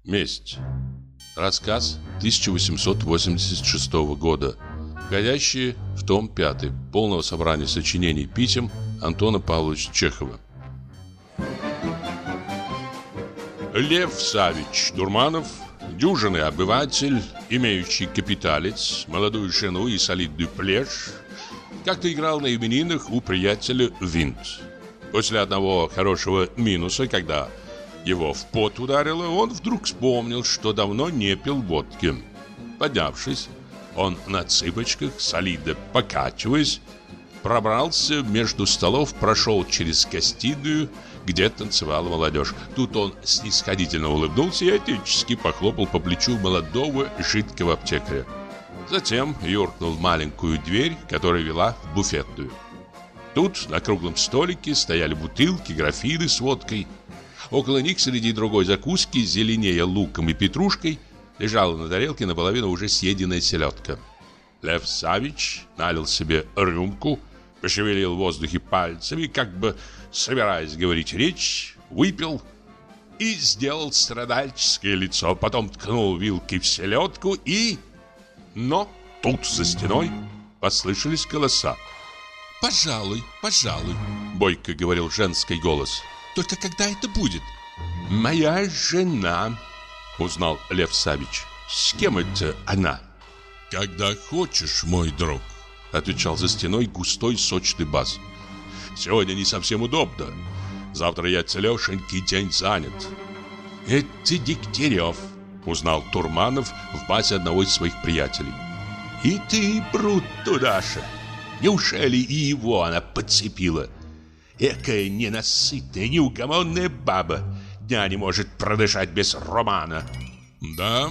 Месть. Рассказ 1886 года, входящий в том 5 полного собрания сочинений писем Антона Павловича Чехова. Лев Савич Дурманов, дюжинный обыватель, имеющий капиталец, молодую жену и солидную плешь, как-то играл на именинах у приятеля винт. После одного хорошего минуса, когда его в пот ударило, он вдруг вспомнил, что давно не пил водки. Поднявшись, он на цыпочках, солидно покачиваясь, пробрался между столов, прошел через гостиную, где танцевала молодежь. Тут он снисходительно улыбнулся и отечески похлопал по плечу молодого жидкого аптекаря. Затем юркнул в маленькую дверь, которая вела в буфетную. Тут на круглом столике стояли бутылки, графины с водкой. Около них среди другой закуски, зеленея луком и петрушкой, лежала на тарелке наполовину уже съеденная селедка. Лев Савич налил себе рюмку, пошевелил в воздухе пальцами, как бы собираясь говорить речь, выпил и сделал страдальческое лицо. Потом ткнул вилкой в селедку и... Но тут за стеной послышались голоса. «Пожалуй, пожалуй», — бойко говорил женский голос. «Только когда это будет?» «Моя жена», — узнал Лев Савич. «С кем это она?» «Когда хочешь, мой друг», — отвечал за стеной густой сочный бас. «Сегодня не совсем удобно. Завтра я целешенький день занят». «Это Дегтярев», — узнал Турманов в басе одного из своих приятелей. «И ты, брут, туда же. Неужели и его она подцепила? Экая ненасытная, неугомонная баба. Дня не может продышать без романа». «Да,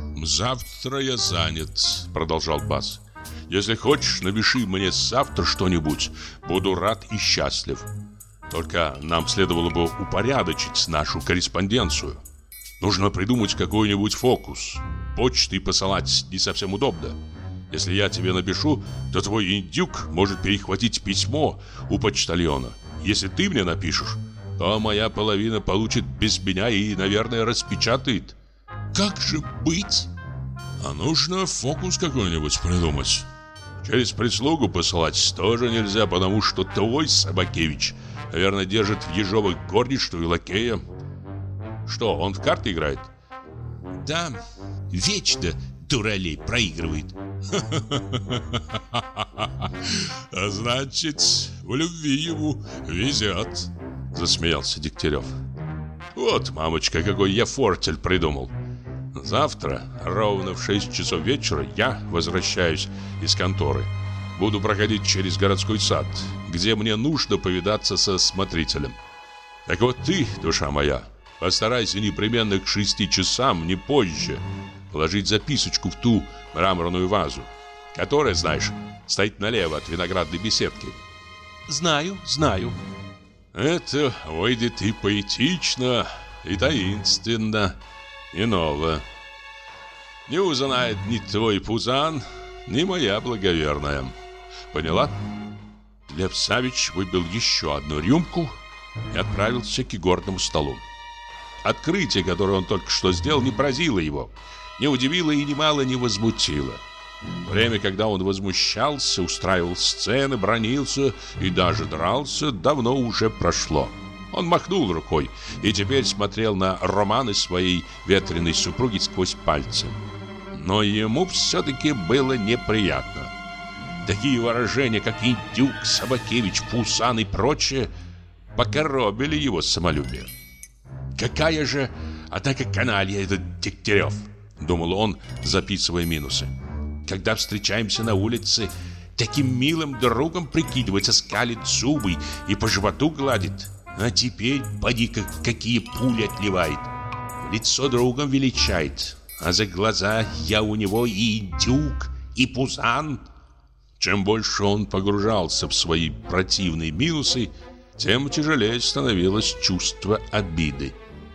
завтра я занят», — продолжал бас. «Если хочешь, напиши мне завтра что-нибудь. Буду рад и счастлив. Только нам следовало бы упорядочить нашу корреспонденцию. Нужно придумать какой-нибудь фокус. Почтой посылать не совсем удобно. Если я тебе напишу, то твой индюк может перехватить письмо у почтальона. Если ты мне напишешь, то моя половина получит без меня и, наверное, распечатает». «Как же быть?» «А нужно фокус какой-нибудь придумать. Через прислугу посылать тоже нельзя, потому что твой Собакевич, наверное, держит в ежовых горничную и лакея. Что, он в карты играет?» «Да, вечно дуралей проигрывает». «А значит, в любви ему везет», — засмеялся Дегтярев. «Вот, мамочка, какой я фортель придумал. Завтра, ровно в 6 часов вечера, я возвращаюсь из конторы. Буду проходить через городской сад, где мне нужно повидаться со смотрителем. Так вот ты, душа моя, постарайся непременно к 6 часам, не позже, положить записочку в ту мраморную вазу, которая, знаешь, стоит налево от виноградной беседки». «Знаю, знаю». «Это выйдет и поэтично, и таинственно, и ново. Не узнает ни твой Пузан, ни моя благоверная. Поняла?» Лев Савич выпил еще одну рюмку и отправился к игорному столу. Открытие, которое он только что сделал, не поразило его, не удивило и немало не возмутило. Время, когда он возмущался, устраивал сцены, бранился и даже дрался, давно уже прошло. Он махнул рукой и теперь смотрел на романы своей ветреной супруги сквозь пальцы. Но ему все-таки было неприятно. Такие выражения, как индюк, Собакевич, Пузан и прочее, покоробили его самолюбие. «Какая же, однако, каналья этот Дегтярев!» — думал он, записывая минусы. «Когда встречаемся на улице, таким милым другом прикидывается, скалит зубы и по животу гладит. А теперь, поди-ка, какие пули отливает. Лицо другом величает, а за глаза я у него и индюк, и Пузан». Чем больше он погружался в свои противные минусы, тем тяжелее становилось чувство обиды.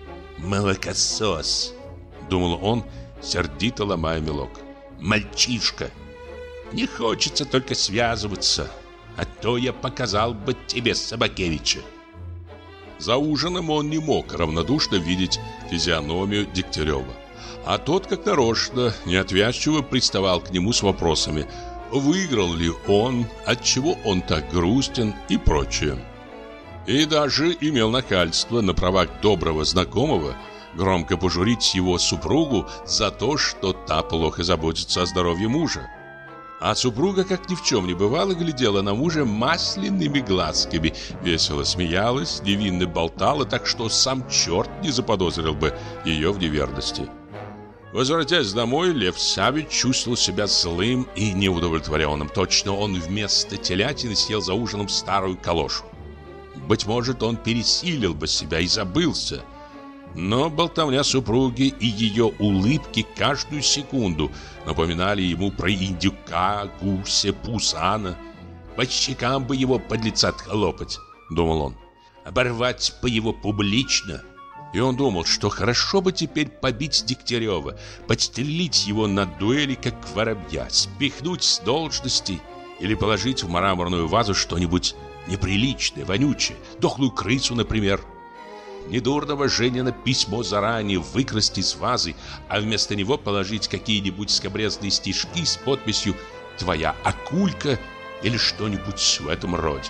«Молокосос», — думал он, сердито ломая мелок. «Мальчишка! Не хочется только связываться, а то я показал бы тебе Собакевича». За ужином он не мог равнодушно видеть физиономию Дегтярева. А тот, как нарочно, неотвязчиво приставал к нему с вопросами: выиграл ли он, отчего он так грустен и прочее. И даже имел нахальство на правах доброго знакомого громко пожурить его супругу за то, что та плохо заботится о здоровье мужа. А супруга, как ни в чем не бывало, глядела на мужа масляными глазками, весело смеялась, невинно болтала, так что сам черт не заподозрил бы ее в неверности. Возвратясь домой, Лев Саввич чувствовал себя злым и неудовлетворенным. Точно он вместо телятины съел за ужином старую калошу. Быть может, он пересилил бы себя и забылся. Но болтовня супруги и ее улыбки каждую секунду напоминали ему про индюка, гуся, пузана. По щекам бы его подлеца отхлопать, думал он, оборвать бы его публично. И он думал, что хорошо бы теперь побить Дегтярева, подстрелить его на дуэли, как воробья, спихнуть с должности или положить в мраморную вазу что-нибудь неприличное, вонючее, дохлую крысу, например. Недурного Женина письмо заранее выкрасть из вазы, а вместо него положить какие-нибудь скабрезные стишки с подписью «Твоя акулька» или что-нибудь в этом роде.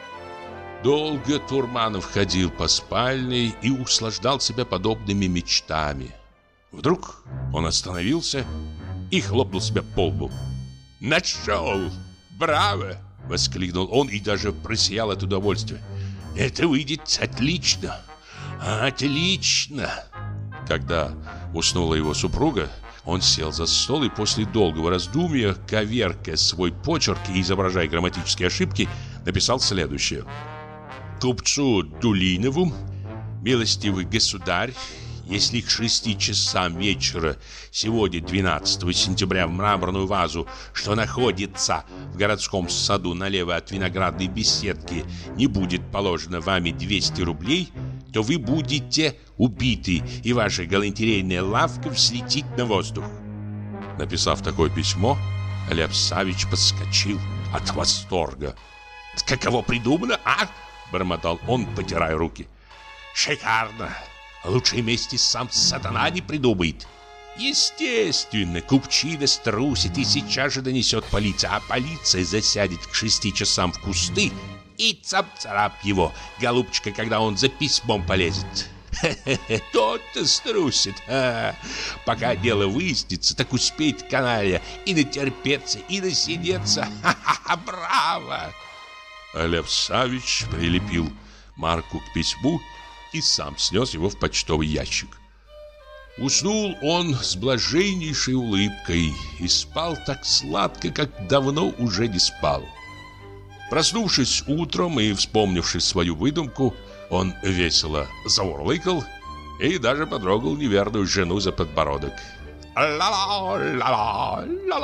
Долго Турманов ходил по спальне и услаждал себя подобными мечтами. Вдруг он остановился и хлопнул себя по лбу. «Нашел! Браво!» — воскликнул он и даже просиял от удовольствия. «Это выйдет отлично! Отлично!» Когда уснула его супруга, он сел за стол и после долгого раздумья, коверкая свой почерк и изображая грамматические ошибки, написал следующее. «Купцу Дулинову, милостивый государь, если к 6 часам вечера сегодня, 12 сентября, в мраморную вазу, что находится в городском саду налево от виноградной беседки, не будет положено вами 200 рублей, то вы будете убиты, и ваша галантерейная лавка взлетит на воздух». Написав такое письмо, Лев Саввич подскочил от восторга. «Каково придумано, а?» — бормотал он, потирая руки. «Шикарно! Лучшей мести сам сатана не придумает. Естественно, купчина струсит и сейчас же донесет полиции, а полиция засядет к 6 часам в кусты и цап-царап его, голубчика, когда он за письмом полезет. Хе-хе-хе, тот-то струсит. Пока дело выяснится, так успеет каналья и натерпеться, и насидеться. Ха-ха-ха, браво!» Лев Саввич прилепил марку к письму и сам снес его в почтовый ящик. Уснул он с блаженнейшей улыбкой и спал так сладко, как давно уже не спал. Проснувшись утром и вспомнившись свою выдумку, он весело заурлыкал и даже потрогал неверную жену за подбородок. «Ла-ла-ла-ла,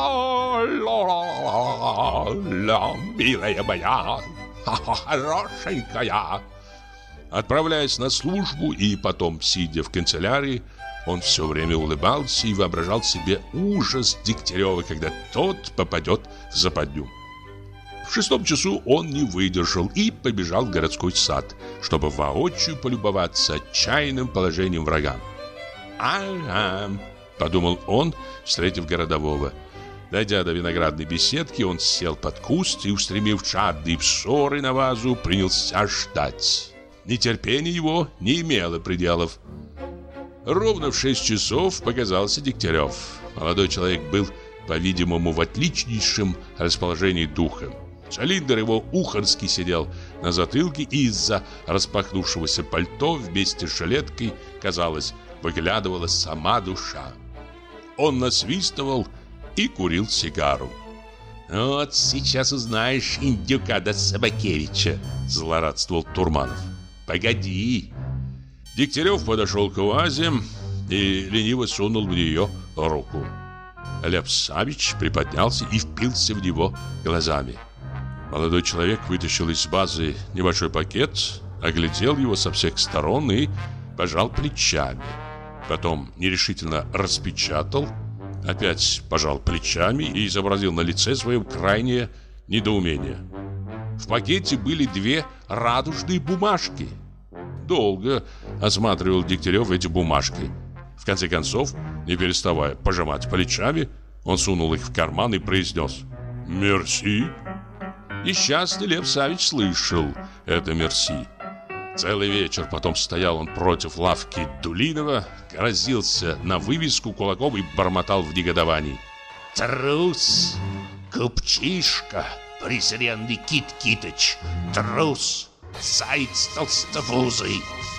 ла-ла-ла-ла, милая моя, хорошенькая». Отправляясь на службу и потом сидя в канцелярии, он все время улыбался и воображал себе ужас Дегтярева, когда тот попадет в западню. В 6 часу он не выдержал и побежал в городской сад, чтобы воочию полюбоваться отчаянным положением врага. «Ага», — подумал он, встретив городового. Дойдя до виноградной беседки, он сел под куст и, устремив жадные взоры на вазу, принялся ждать. Нетерпение его не имело пределов. Ровно в 6 часов показался Дегтярев. Молодой человек был, по-видимому, в отличнейшем расположении духа. Цилиндр его ухарский сидел на затылке, и из-за распахнувшегося пальто вместе с жилеткой, казалось, выглядывала сама душа. Он насвистывал и курил сигару. «Вот сейчас узнаешь индюка да Собакевича», — злорадствовал Турманов. «Погоди». Дегтярев подошел к вазе и лениво сунул в нее руку. Лев Саввич приподнялся и впился в него глазами. Молодой человек вытащил из вазы небольшой пакет, оглядел его со всех сторон и пожал плечами. Потом нерешительно распечатал, опять пожал плечами и изобразил на лице своем крайнее недоумение. В пакете были 2 радужные бумажки. долго осматривал Дегтярев эти бумажки. В конце концов, не переставая пожимать плечами, он сунул их в карман и произнес: «Мерси». Несчастный Лев Саввич слышал это «мерси». Целый вечер потом стоял он против лавки Дулинова, грозился на вывеску кулаком и бормотал в негодовании: «Трус! Купчишка! Презренный Кит Китыч! Трус! Заяц толстопузый!